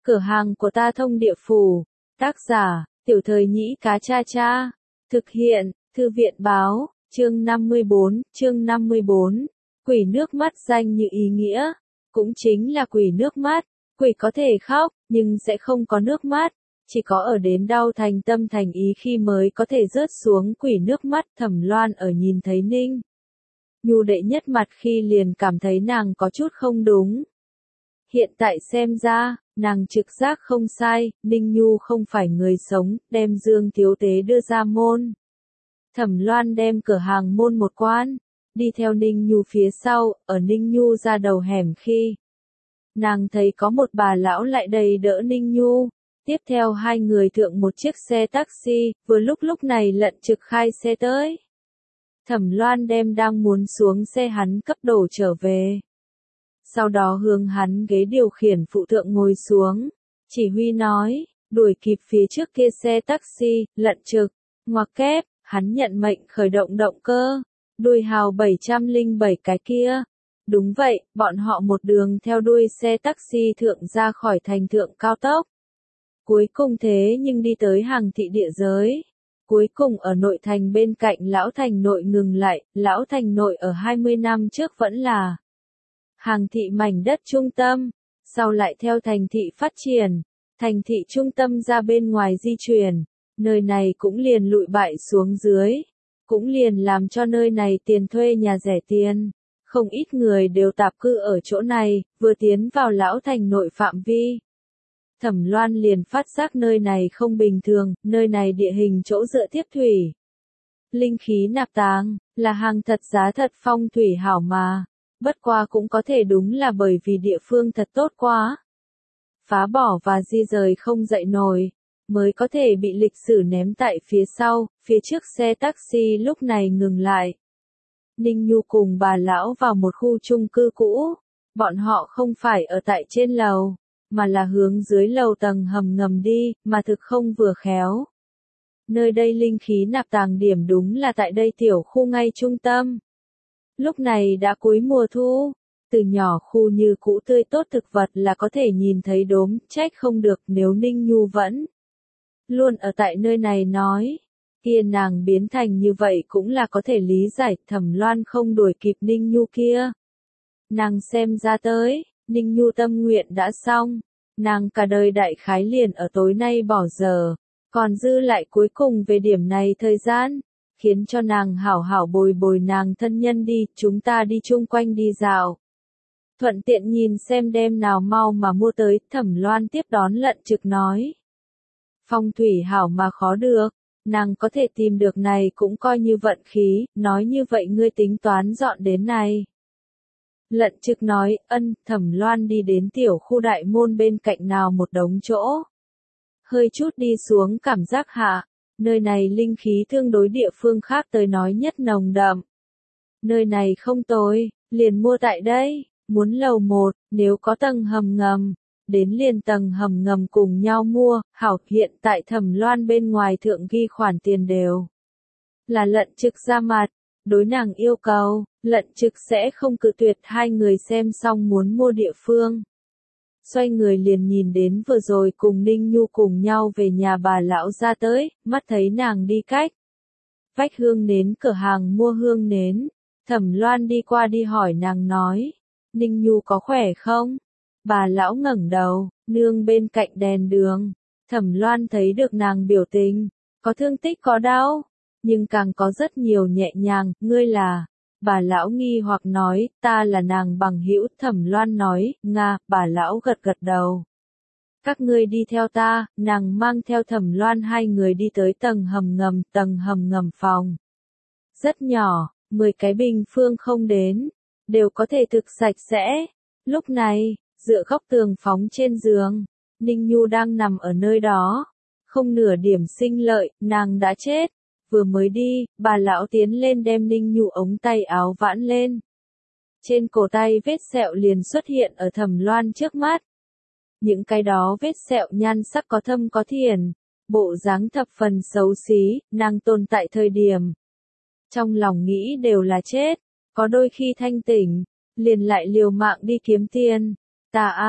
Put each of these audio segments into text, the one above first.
Cửa hàng của ta thông địa phủ. Tác giả, Tiểu Thời Nhĩ Cá Cha Cha. Thực hiện, Thư viện báo, chương 54. Quỷ nước mắt danh như ý nghĩa. Cũng chính là quỷ nước mắt. Quỷ có thể khóc, nhưng sẽ không có nước mắt. Chỉ có ở đến đau thành tâm thành ý khi mới có thể rớt xuống quỷ nước mắt. Thẩm Loan ở nhìn thấy Ninh Nhu đệ nhất mặt khi liền cảm thấy nàng có chút không đúng. Hiện tại xem ra, nàng trực giác không sai, Ninh Nhu không phải người sống, đem Dương Thiếu Tế đưa ra môn. Thẩm Loan đem cửa hàng môn một quan, đi theo Ninh Nhu phía sau, ở Ninh Nhu ra đầu hẻm khi. Nàng thấy có một bà lão lại đầy đỡ Ninh Nhu, tiếp theo hai người thượng một chiếc xe taxi, vừa lúc này Lận Trực khai xe tới. Thẩm Loan đem đang muốn xuống xe hắn cấp đổ trở về. Sau đó hướng hắn ghế điều khiển phụ thượng ngồi xuống, chỉ huy nói, đuổi kịp phía trước kia xe taxi, Lận Trực, ngoặc kép, hắn nhận mệnh khởi động động cơ, đuôi hào 707 cái kia. Đúng vậy, bọn họ một đường theo đuôi xe taxi thượng ra khỏi thành thượng cao tốc. Cuối cùng thế nhưng đi tới hàng thị địa giới. Cuối cùng ở nội thành bên cạnh Lão Thành Nội ngừng lại, Lão Thành Nội ở 20 năm trước vẫn là hàng thị mảnh đất trung tâm, sau lại theo thành thị phát triển, thành thị trung tâm ra bên ngoài di chuyển, nơi này cũng liền lụi bại xuống dưới, cũng liền làm cho nơi này tiền thuê nhà rẻ tiền, không ít người đều tạp cư ở chỗ này, vừa tiến vào Lão Thành Nội phạm vi. Thẩm Loan liền phát giác nơi này không bình thường, nơi này địa hình chỗ dựa tiếp thủy. Linh khí nạp tàng, là hàng thật giá thật phong thủy hảo mà. Bất qua cũng có thể đúng là bởi vì địa phương thật tốt quá. Phá bỏ và di rời không dậy nổi, mới có thể bị lịch sử ném tại phía sau, phía trước xe taxi lúc này ngừng lại. Ninh Nhu cùng bà lão vào một khu chung cư cũ, bọn họ không phải ở tại trên lầu, mà là hướng dưới lầu tầng hầm ngầm đi, mà thực không vừa khéo. Nơi đây linh khí nạp tàng điểm đúng là tại đây tiểu khu ngay trung tâm. Lúc này đã cuối mùa thu, từ nhỏ khu như cũ tươi tốt thực vật là có thể nhìn thấy đốm, trách không được nếu Ninh Nhu vẫn luôn ở tại nơi này nói. Kia nàng biến thành như vậy cũng là có thể lý giải. Thẩm Loan không đuổi kịp Ninh Nhu kia. Nàng xem ra tới, Ninh Nhu tâm nguyện đã xong, nàng cả đời đại khái liền ở tối nay bỏ giờ, còn dư lại cuối cùng về điểm này thời gian, khiến cho nàng hảo hảo bồi bồi nàng thân nhân đi, chúng ta đi chung quanh đi dạo. Thuận tiện nhìn xem đêm nào mau mà mua tới, Thẩm Loan tiếp đón Lận Trực nói. Phong thủy hảo mà khó được, nàng có thể tìm được này cũng coi như vận khí, nói như vậy ngươi tính toán dọn đến này. Lận Trực nói, Thẩm Loan đi đến tiểu khu đại môn bên cạnh nào một đống chỗ. Hơi chút đi xuống cảm giác hạ, nơi này linh khí tương đối địa phương khác tới nói nhất nồng đậm. Nơi này không tồi, liền mua tại đây, muốn lầu 1, nếu có tầng hầm ngầm, đến liền tầng hầm ngầm cùng nhau mua, hảo hiện tại Thẩm Loan bên ngoài thượng ghi khoản tiền đều. Là Lận Trực ra mặt. Đối nàng yêu cầu, Lận Trực sẽ không cự tuyệt. Hai người xem xong muốn mua địa phương. Xoay người liền nhìn đến vừa rồi cùng Ninh Nhu cùng nhau về nhà bà lão ra tới, mắt thấy nàng đi cách vách hương nến cửa hàng mua hương nến. Thẩm Loan đi qua đi hỏi nàng nói, Ninh Nhu có khỏe không? Bà lão ngẩng đầu, nương bên cạnh đèn đường. Thẩm Loan thấy được nàng biểu tình, có thương tích có đau, nhưng càng có rất nhiều nhẹ nhàng. Ngươi là? Bà lão nghi hoặc nói, ta là nàng bằng hữu. Thẩm Loan nói, Nga. Bà lão gật gật đầu. Các ngươi đi theo ta. Nàng mang theo Thẩm Loan hai người đi tới tầng hầm ngầm phòng. Rất nhỏ, 10 cái bình phương không đến, đều có thể thực sạch sẽ. Lúc này, dựa góc tường phóng trên giường, Ninh Nhu đang nằm ở nơi đó, không nửa điểm sinh lợi, nàng đã chết. Vừa mới đi, bà lão tiến lên đem Ninh Nhu ống tay áo vãn lên. Trên cổ tay vết sẹo liền xuất hiện ở Thẩm Loan trước mắt. Những cái đó vết sẹo nhan sắc có thâm có thiền, bộ dáng thập phần xấu xí, nàng tồn tại thời điểm. Trong lòng nghĩ đều là chết, có đôi khi thanh tỉnh, liền lại liều mạng đi kiếm tiền. Ta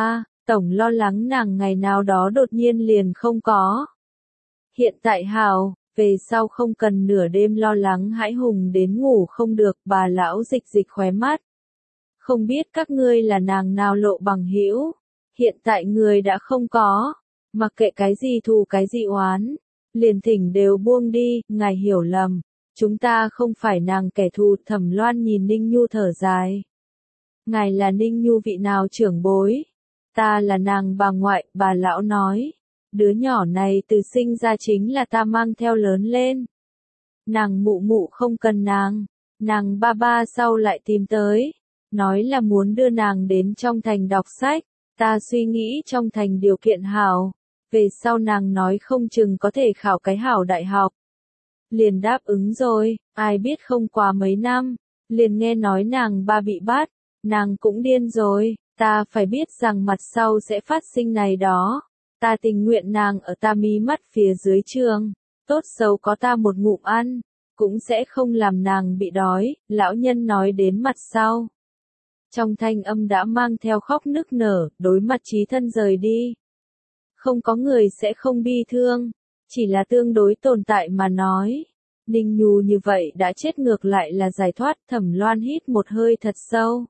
Tổng lo lắng nàng ngày nào đó đột nhiên liền không có. Hiện tại hào, về sau không cần nửa đêm lo lắng hãi hùng đến ngủ không được, bà lão dịch dịch khóe mắt. Không biết các ngươi là nàng nào lộ bằng hữu, hiện tại người đã không có, mặc kệ cái gì thù cái gì oán, liền thỉnh đều buông đi, ngài hiểu lầm, chúng ta không phải nàng kẻ thù. Thẩm Loan nhìn Ninh Nhu thở dài. Ngài là Ninh Nhu vị nào trưởng bối? Ta là nàng bà ngoại, bà lão nói. Đứa nhỏ này từ sinh ra chính là ta mang theo lớn lên. Nàng mụ mụ không cần nàng ba ba sau lại tìm tới. Nói là muốn đưa nàng đến trong thành đọc sách, ta suy nghĩ trong thành điều kiện hảo. Về sau nàng nói không chừng có thể khảo cái hảo đại học. Liền đáp ứng rồi, ai biết không qua mấy năm, liền nghe nói nàng ba bị bắt, nàng cũng điên rồi, ta phải biết rằng mặt sau sẽ phát sinh này đó. Ta tình nguyện nàng ở ta mí mắt phía dưới trường, tốt xấu có ta một ngụm ăn, cũng sẽ không làm nàng bị đói, lão nhân nói đến mặt sau. Trong thanh âm đã mang theo khóc nức nở, đối mặt Chí Thân rời đi. Không có người sẽ không bi thương, chỉ là tương đối tồn tại mà nói. Ninh Nhu như vậy đã chết ngược lại là giải thoát. Thẩm Loan hít một hơi thật sâu.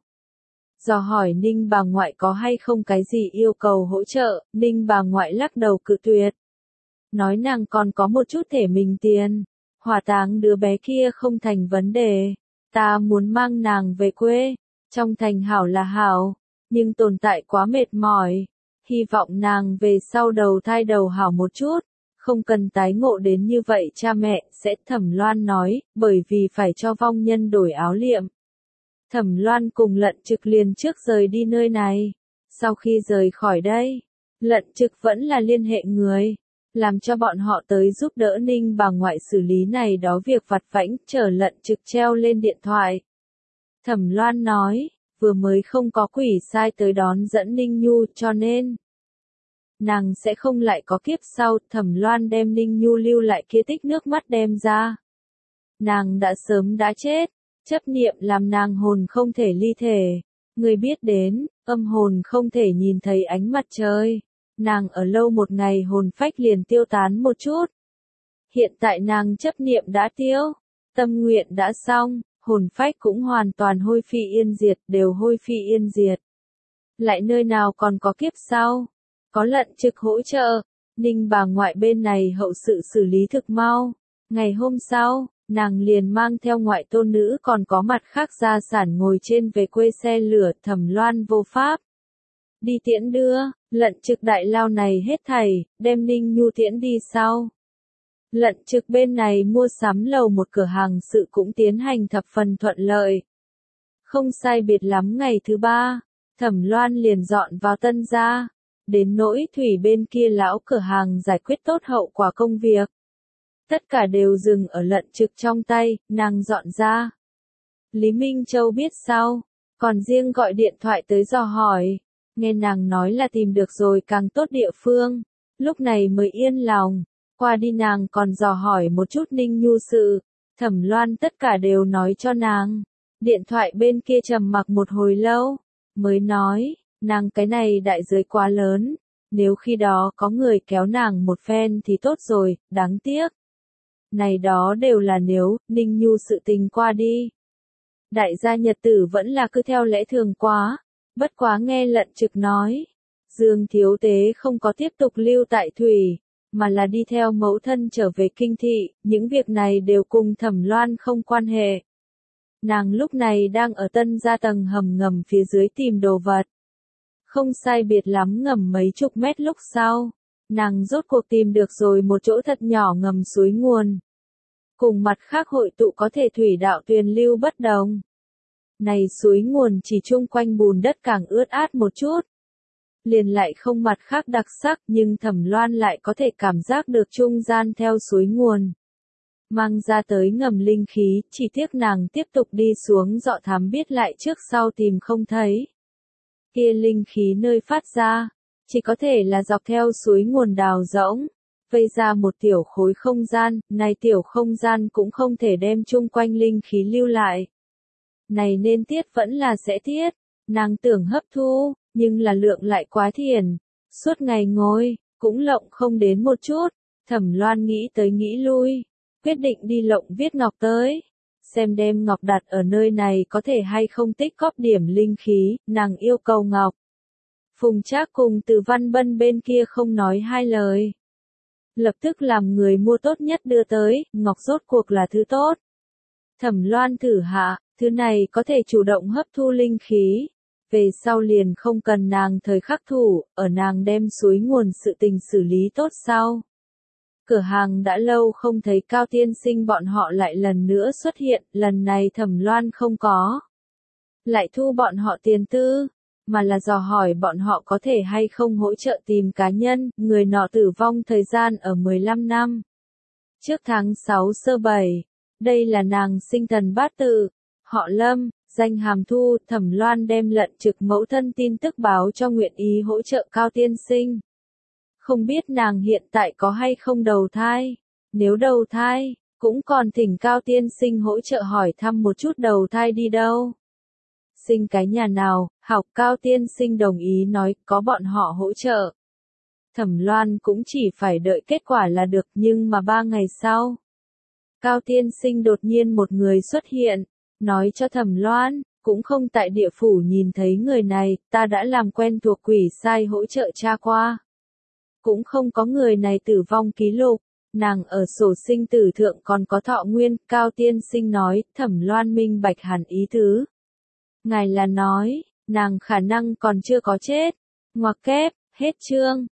Dò hỏi Ninh bà ngoại có hay không cái gì yêu cầu hỗ trợ, Ninh bà ngoại lắc đầu cự tuyệt. Nói nàng còn có một chút thể mình tiền, hỏa táng đứa bé kia không thành vấn đề, ta muốn mang nàng về quê, trong thành hảo là hảo, nhưng tồn tại quá mệt mỏi, hy vọng nàng về sau đầu thai đầu hảo một chút, không cần tái ngộ đến như vậy cha mẹ. Sẽ Thẩm Loan nói, bởi vì phải cho vong nhân đổi áo liệm. Thẩm Loan cùng Lận Trực liền trước rời đi nơi này. Sau khi rời khỏi đây, Lận Trực vẫn là liên hệ người, làm cho bọn họ tới giúp đỡ Ninh bà ngoại xử lý này đó việc vặt vãnh, chờ Lận Trực treo lên điện thoại. Thẩm Loan nói, vừa mới không có quỷ sai tới đón dẫn Ninh Nhu cho nên nàng sẽ không lại có kiếp sau. Thẩm Loan đem Ninh Nhu lưu lại kia tích nước mắt đem ra. Nàng đã sớm đã chết, chấp niệm làm nàng hồn không thể ly thể. Người biết đến, âm hồn không thể nhìn thấy ánh mặt trời. Nàng ở lâu một ngày hồn phách liền tiêu tán một chút. Hiện tại nàng chấp niệm đã tiêu, tâm nguyện đã xong, hồn phách cũng hoàn toàn hôi phi yên diệt, đều hôi phi yên diệt. Lại nơi nào còn có kiếp sau? Có Lận Trực hỗ trợ, Ninh bà ngoại bên này hậu sự xử lý thực mau. Ngày hôm sau, nàng liền mang theo ngoại tôn nữ còn có mặt khác gia sản ngồi trên về quê xe lửa. Thẩm Loan vô pháp đi tiễn đưa, Lận Trực đại lao này hết thảy, đem Ninh Nhu tiễn đi sau. Lận Trực bên này mua sắm lầu một cửa hàng sự cũng tiến hành thập phần thuận lợi. Không sai biệt lắm ngày thứ ba, Thẩm Loan liền dọn vào Tân gia. Đến nỗi thủy bên kia lão cửa hàng giải quyết tốt hậu quả công việc. Tất cả đều dừng ở Lận Trực trong tay, nàng dọn ra. Lý Minh Châu biết sau, còn riêng gọi điện thoại tới dò hỏi. Nghe nàng nói là tìm được rồi càng tốt địa phương, lúc này mới yên lòng. Qua đi nàng còn dò hỏi một chút Ninh Nhu sự, Thẩm Loan tất cả đều nói cho nàng. Điện thoại bên kia trầm mặc một hồi lâu, mới nói, nàng cái này đại giới quá lớn, nếu khi đó có người kéo nàng một phen thì tốt rồi, đáng tiếc. Này đó đều là nếu, Ninh Nhu sự tình qua đi. Đại gia nhật tử vẫn là cứ theo lẽ thường quá, bất quá nghe Lận Trực nói. Dương thiếu tế không có tiếp tục lưu tại thủy, mà là đi theo mẫu thân trở về kinh thị, những việc này đều cùng Thẩm Loan không quan hệ. Nàng lúc này đang ở Tân gia tầng hầm ngầm phía dưới tìm đồ vật. Không sai biệt lắm ngầm mấy chục mét lúc sau, nàng rốt cuộc tìm được rồi một chỗ thật nhỏ ngầm suối nguồn. Cùng mặt khác hội tụ có thể thủy đạo tuyền lưu bất đồng. Này suối nguồn chỉ chung quanh bùn đất càng ướt át một chút. Liền lại không mặt khác đặc sắc, nhưng Thẩm Loan lại có thể cảm giác được trung gian theo suối nguồn mang ra tới ngầm linh khí. Chỉ tiếc nàng tiếp tục đi xuống dọ thám biết lại trước sau tìm không thấy. Kia linh khí nơi phát ra, chỉ có thể là dọc theo suối nguồn đào rỗng, vây ra một tiểu khối không gian. Này tiểu không gian cũng không thể đem chung quanh linh khí lưu lại. Này nên tiết vẫn là sẽ tiết, nàng tưởng hấp thu, nhưng là lượng lại quá thiền, suốt ngày ngồi, cũng lộng không đến một chút. Thẩm Loan nghĩ tới nghĩ lui, quyết định đi lộng viết ngọc tới, xem đem ngọc đặt ở nơi này có thể hay không tích góp điểm linh khí, nàng yêu cầu ngọc. Phùng Trác cùng Từ Văn Bân bên kia không nói hai lời. Lập tức làm người mua tốt nhất đưa tới, ngọc rốt cuộc là thứ tốt. Thẩm Loan thử hạ, thứ này có thể chủ động hấp thu linh khí. Về sau liền không cần nàng thời khắc thủ, ở nàng đem suối nguồn sự tình xử lý tốt sau. Cửa hàng đã lâu không thấy Cao Tiên Sinh bọn họ lại lần nữa xuất hiện, lần này Thẩm Loan không có. Lại thu bọn họ tiền tư, mà là dò hỏi bọn họ có thể hay không hỗ trợ tìm cá nhân, người nọ tử vong thời gian ở 15 năm. Trước tháng 6 sơ 7, đây là nàng sinh thần bát tự, họ Lâm, danh Hàm Thu. Thẩm Loan đem lận trực mẫu thân tin tức báo cho nguyện ý hỗ trợ Cao Tiên Sinh. Không biết nàng hiện tại có hay không đầu thai, nếu đầu thai, cũng còn thỉnh Cao Tiên Sinh hỗ trợ hỏi thăm một chút đầu thai đi đâu. Sinh cái nhà nào, học Cao Tiên Sinh đồng ý nói có bọn họ hỗ trợ. Thẩm Loan cũng chỉ phải đợi kết quả là được, nhưng mà 3 ngày sau, Cao Tiên Sinh đột nhiên một người xuất hiện, nói cho Thẩm Loan, cũng không tại địa phủ nhìn thấy người này, ta đã làm quen thuộc quỷ sai hỗ trợ tra qua. Cũng không có người này tử vong ký lục, nàng ở sổ sinh tử thượng còn có thọ nguyên. Cao Tiên Sinh nói, Thẩm Loan minh bạch hẳn ý tứ. Ngài là nói, nàng khả năng còn chưa có chết. Ngoặc kép, hết chương.